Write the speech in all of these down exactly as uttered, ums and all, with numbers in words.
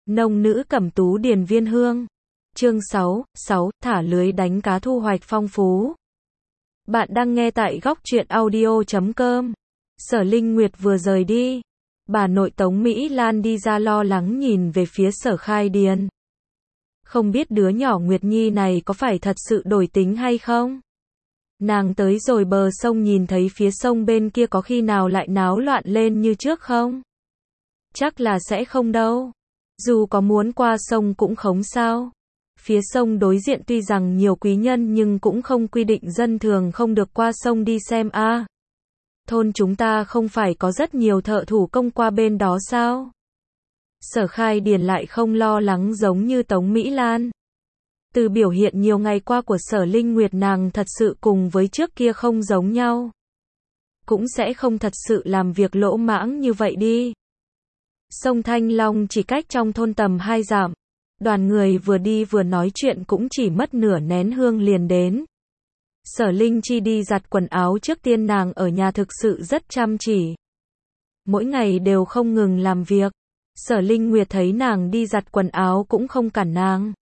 Nông nữ cẩm tú điền viên hương. Chương sáu, sáu, thả lưới đánh cá thu hoạch phong phú. Bạn đang nghe tại góc truyện audio chấm com. Sở Linh Nguyệt vừa rời đi. Bà nội Tống Mỹ Lan đi ra lo lắng nhìn về phía Sở Khai Điền. Không biết đứa nhỏ Nguyệt Nhi này có phải thật sự đổi tính hay không? Nàng tới rồi bờ sông nhìn thấy phía sông bên kia có khi nào lại náo loạn lên như trước không? Chắc là sẽ không đâu. Dù có muốn qua sông cũng không sao. Phía sông đối diện tuy rằng nhiều quý nhân nhưng cũng không quy định dân thường không được qua sông đi xem a. À, thôn chúng ta không phải có rất nhiều thợ thủ công qua bên đó sao? Sở Khai Điền lại không lo lắng giống như Tống Mỹ Lan. Từ biểu hiện nhiều ngày qua của Sở Linh Nguyệt nàng thật sự cùng với trước kia không giống nhau. Cũng sẽ không thật sự làm việc lỗ mãng như vậy đi. Sông Thanh Long chỉ cách trong thôn tầm hai dặm. Đoàn người vừa đi vừa nói chuyện cũng chỉ mất nửa nén hương liền đến. Sở Linh Chi đi giặt quần áo trước tiên nàng ở nhà thực sự rất chăm chỉ. Mỗi ngày đều không ngừng làm việc. Sở Linh Nguyệt thấy nàng đi giặt quần áo cũng không cản nàng.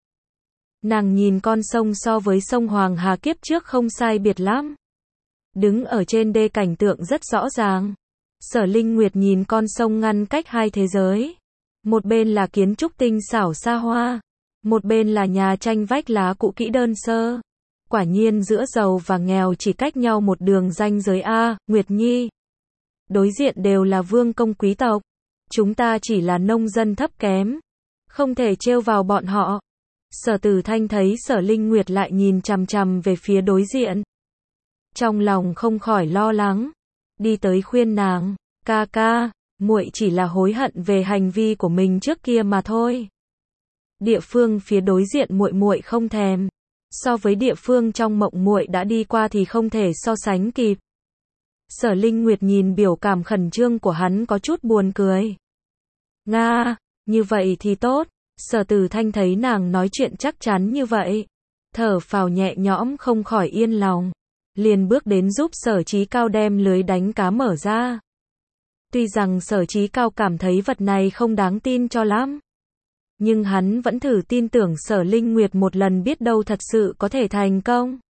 Nàng nhìn con sông so với sông Hoàng Hà kiếp trước không sai biệt lắm. Đứng ở trên đê cảnh tượng rất rõ ràng. Sở Linh Nguyệt nhìn con sông ngăn cách hai thế giới. Một bên là kiến trúc tinh xảo xa hoa. Một bên là nhà tranh vách lá cũ kỹ đơn sơ. Quả nhiên giữa giàu và nghèo chỉ cách nhau một đường ranh giới a, Nguyệt Nhi. Đối diện đều là vương công quý tộc. Chúng ta chỉ là nông dân thấp kém. Không thể trêu vào bọn họ. Sở Tử Thanh thấy Sở Linh Nguyệt lại nhìn chằm chằm về phía đối diện. Trong lòng không khỏi lo lắng. Đi tới khuyên nàng, ca ca, muội chỉ là hối hận về hành vi của mình trước kia mà thôi. Địa phương phía đối diện muội muội không thèm. So với địa phương trong mộng muội đã đi qua thì không thể so sánh kịp. Sở Linh Nguyệt nhìn biểu cảm khẩn trương của hắn có chút buồn cười. Nga, như vậy thì tốt. Sở Tử Thanh thấy nàng nói chuyện chắc chắn như vậy. Thở phào nhẹ nhõm không khỏi yên lòng. Liền bước đến giúp Sở Chí Cao đem lưới đánh cá mở ra. Tuy rằng Sở Chí Cao cảm thấy vật này không đáng tin cho lắm. Nhưng hắn vẫn thử tin tưởng Sở Linh Nguyệt một lần biết đâu thật sự có thể thành công.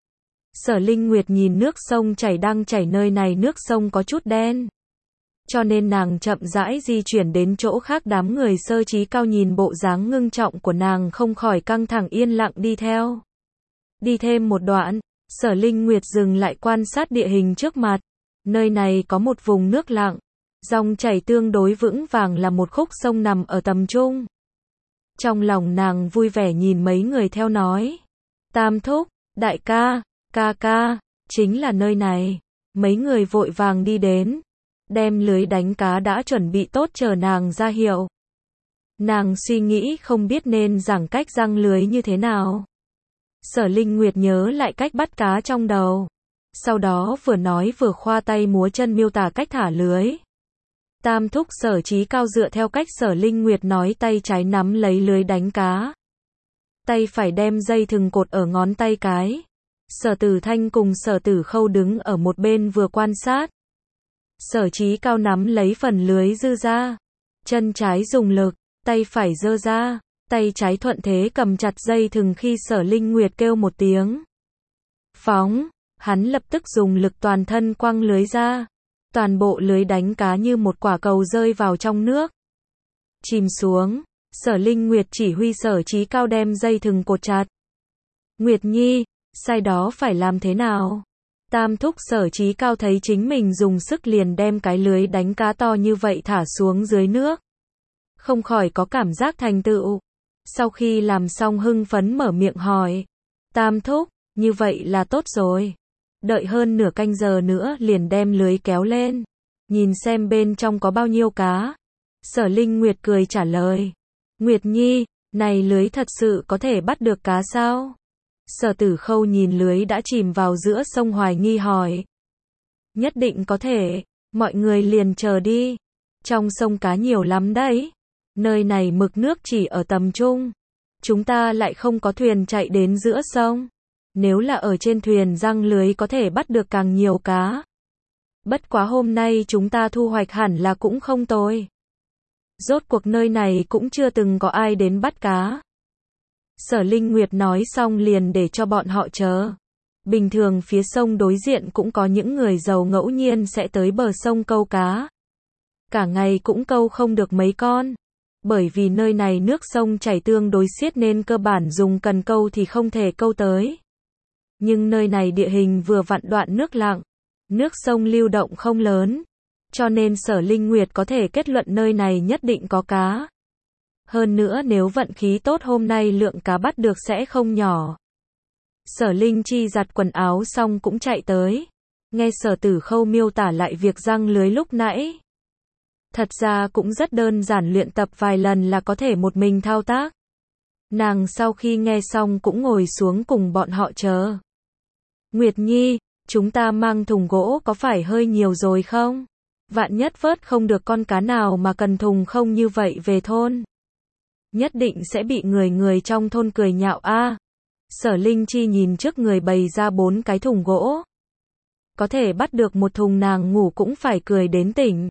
Sở Linh Nguyệt nhìn nước sông chảy đang chảy nơi này nước sông có chút đen. Cho nên nàng chậm rãi di chuyển đến chỗ khác đám người Sở Chí Cao nhìn bộ dáng ngưng trọng của nàng không khỏi căng thẳng yên lặng đi theo. Đi thêm một đoạn, Sở Linh Nguyệt dừng lại quan sát địa hình trước mặt. Nơi này có một vùng nước lặng. Dòng chảy tương đối vững vàng là một khúc sông nằm ở tầm trung. Trong lòng nàng vui vẻ nhìn mấy người theo nói. Tam thúc, đại ca, ca ca, chính là nơi này. Mấy người vội vàng đi đến. Đem lưới đánh cá đã chuẩn bị tốt chờ nàng ra hiệu. Nàng suy nghĩ không biết nên giảng cách răng lưới như thế nào. Sở Linh Nguyệt nhớ lại cách bắt cá trong đầu. Sau đó vừa nói vừa khoa tay múa chân miêu tả cách thả lưới. Tam thúc Sở Chí Cao dựa theo cách Sở Linh Nguyệt nói tay trái nắm lấy lưới đánh cá. Tay phải đem dây thừng cột ở ngón tay cái. Sở Tử Thanh cùng Sở Tử Khâu đứng ở một bên vừa quan sát. Sở Chí Cao nắm lấy phần lưới dư ra. Chân trái dùng lực, tay phải giơ ra. Tay trái thuận thế cầm chặt dây thừng khi Sở Linh Nguyệt kêu một tiếng. Phóng, hắn lập tức dùng lực toàn thân quăng lưới ra. Toàn bộ lưới đánh cá như một quả cầu rơi vào trong nước. Chìm xuống, Sở Linh Nguyệt chỉ huy Sở Chí Cao đem dây thừng cột chặt. Nguyệt Nhi, sai đó phải làm thế nào? Tam thúc Sở Chí Cao thấy chính mình dùng sức liền đem cái lưới đánh cá to như vậy thả xuống dưới nước. Không khỏi có cảm giác thành tựu. Sau khi làm xong hưng phấn mở miệng hỏi. Tam thúc, như vậy là tốt rồi. Đợi hơn nửa canh giờ nữa liền đem lưới kéo lên. Nhìn xem bên trong có bao nhiêu cá. Sở Linh Nguyệt cười trả lời. Nguyệt Nhi, này lưới thật sự có thể bắt được cá sao? Sở Tử Khâu nhìn lưới đã chìm vào giữa sông hoài nghi hỏi. Nhất định có thể, mọi người liền chờ đi. Trong sông cá nhiều lắm đấy. Nơi này mực nước chỉ ở tầm trung. Chúng ta lại không có thuyền chạy đến giữa sông. Nếu là ở trên thuyền răng lưới có thể bắt được càng nhiều cá. Bất quá hôm nay chúng ta thu hoạch hẳn là cũng không tồi. Rốt cuộc nơi này cũng chưa từng có ai đến bắt cá. Sở Linh Nguyệt nói xong liền để cho bọn họ chờ. Bình thường phía sông đối diện cũng có những người giàu ngẫu nhiên sẽ tới bờ sông câu cá. Cả ngày cũng câu không được mấy con. Bởi vì nơi này nước sông chảy tương đối xiết nên cơ bản dùng cần câu thì không thể câu tới. Nhưng nơi này địa hình vừa vặn đoạn nước lặng, nước sông lưu động không lớn, cho nên Sở Linh Nguyệt có thể kết luận nơi này nhất định có cá. Hơn nữa nếu vận khí tốt hôm nay lượng cá bắt được sẽ không nhỏ. Sở Linh Chi giặt quần áo xong cũng chạy tới. Nghe Sở Tử Khâu miêu tả lại việc giăng lưới lúc nãy. Thật ra cũng rất đơn giản, luyện tập vài lần là có thể một mình thao tác. Nàng sau khi nghe xong cũng ngồi xuống cùng bọn họ chờ. Nguyệt Nhi, chúng ta mang thùng gỗ có phải hơi nhiều rồi không? Vạn nhất vớt không được con cá nào mà cần thùng không như vậy về thôn. Nhất định sẽ bị người người trong thôn cười nhạo a. À, Sở Linh Chi nhìn trước người bày ra bốn cái thùng gỗ. Có thể bắt được một thùng nàng ngủ cũng phải cười đến tỉnh.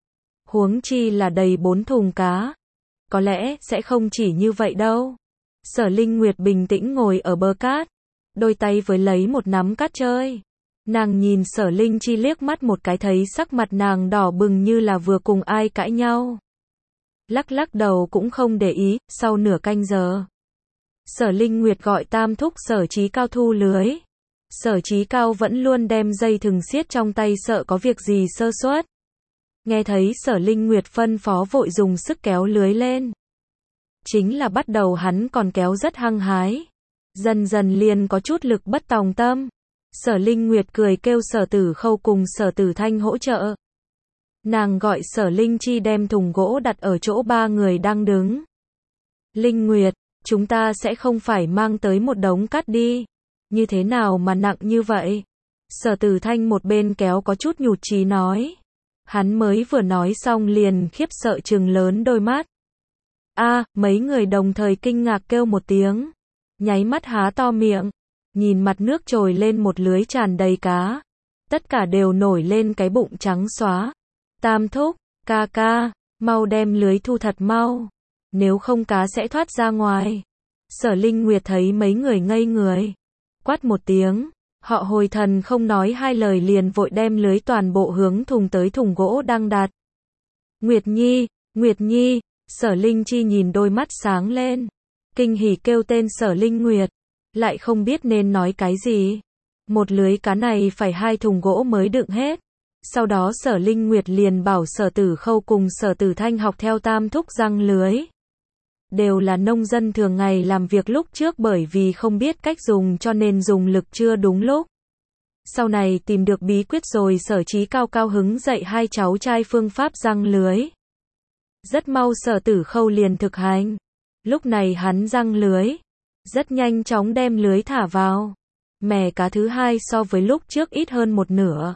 Huống chi là đầy bốn thùng cá. Có lẽ sẽ không chỉ như vậy đâu. Sở Linh Nguyệt bình tĩnh ngồi ở bờ cát. Đôi tay với lấy một nắm cát chơi. Nàng nhìn Sở Linh Chi liếc mắt một cái thấy sắc mặt nàng đỏ bừng như là vừa cùng ai cãi nhau. Lắc lắc đầu cũng không để ý, sau nửa canh giờ. Sở Linh Nguyệt gọi Tam thúc Sở Chí Cao thu lưới. Sở Chí Cao vẫn luôn đem dây thừng siết trong tay sợ có việc gì sơ suất. Nghe thấy Sở Linh Nguyệt phân phó vội dùng sức kéo lưới lên. Chính là bắt đầu hắn còn kéo rất hăng hái. Dần dần liền có chút lực bất tòng tâm. Sở Linh Nguyệt cười kêu Sở Tử Khâu cùng Sở Tử Thanh hỗ trợ. Nàng gọi Sở Linh Chi đem thùng gỗ đặt ở chỗ ba người đang đứng. Linh Nguyệt, chúng ta sẽ không phải mang tới một đống cát đi. Như thế nào mà nặng như vậy? Sở Tử Thanh một bên kéo có chút nhụt chí nói. Hắn mới vừa nói xong liền khiếp sợ trừng lớn đôi mắt. A, à, mấy người đồng thời kinh ngạc kêu một tiếng. Nháy mắt há to miệng. Nhìn mặt nước trồi lên một lưới tràn đầy cá. Tất cả đều nổi lên cái bụng trắng xóa. Tam thúc, ca ca, mau đem lưới thu thật mau. Nếu không cá sẽ thoát ra ngoài. Sở Linh Nguyệt thấy mấy người ngây người. Quát một tiếng. Họ hồi thần không nói hai lời liền vội đem lưới toàn bộ hướng thùng tới thùng gỗ đang đặt. Nguyệt Nhi, Nguyệt Nhi, Sở Linh Chi nhìn đôi mắt sáng lên. Kinh hỉ kêu tên Sở Linh Nguyệt. Lại không biết nên nói cái gì. Một lưới cá này phải hai thùng gỗ mới đựng hết. Sau đó Sở Linh Nguyệt liền bảo Sở Tử Khâu cùng Sở Tử Thanh học theo Tam thúc giăng lưới. Đều là nông dân thường ngày làm việc lúc trước bởi vì không biết cách dùng cho nên dùng lực chưa đúng lúc. Sau này tìm được bí quyết rồi Sở Chí Cao cao hứng dạy hai cháu trai phương pháp giăng lưới. Rất mau Sở Tử Khâu liền thực hành. Lúc này hắn giăng lưới. Rất nhanh chóng đem lưới thả vào. Mẻ cá thứ hai so với lúc trước ít hơn một nửa.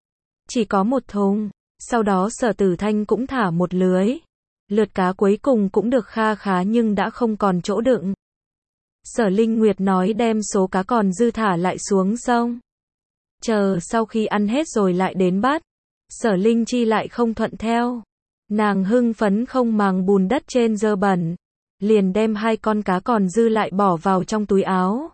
Chỉ có một thùng. Sau đó Sở Tử Thanh cũng thả một lưới. Lượt cá cuối cùng cũng được kha khá nhưng đã không còn chỗ đựng. Sở Linh Nguyệt nói đem số cá còn dư thả lại xuống sông. Chờ sau khi ăn hết rồi lại đến bắt. Sở Linh Chi lại không thuận theo. Nàng hưng phấn không màng bùn đất trên dơ bẩn. Liền đem hai con cá còn dư lại bỏ vào trong túi áo.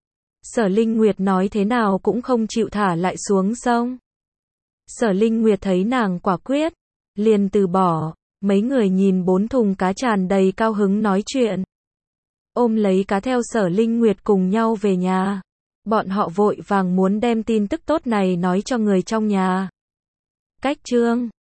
Sở Linh Nguyệt nói thế nào cũng không chịu thả lại xuống sông. Sở Linh Nguyệt thấy nàng quả quyết. Liền từ bỏ. Mấy người nhìn bốn thùng cá tràn đầy cao hứng nói chuyện. Ôm lấy cá theo Sở Linh Nguyệt cùng nhau về nhà. Bọn họ vội vàng muốn đem tin tức tốt này nói cho người trong nhà. Cách chương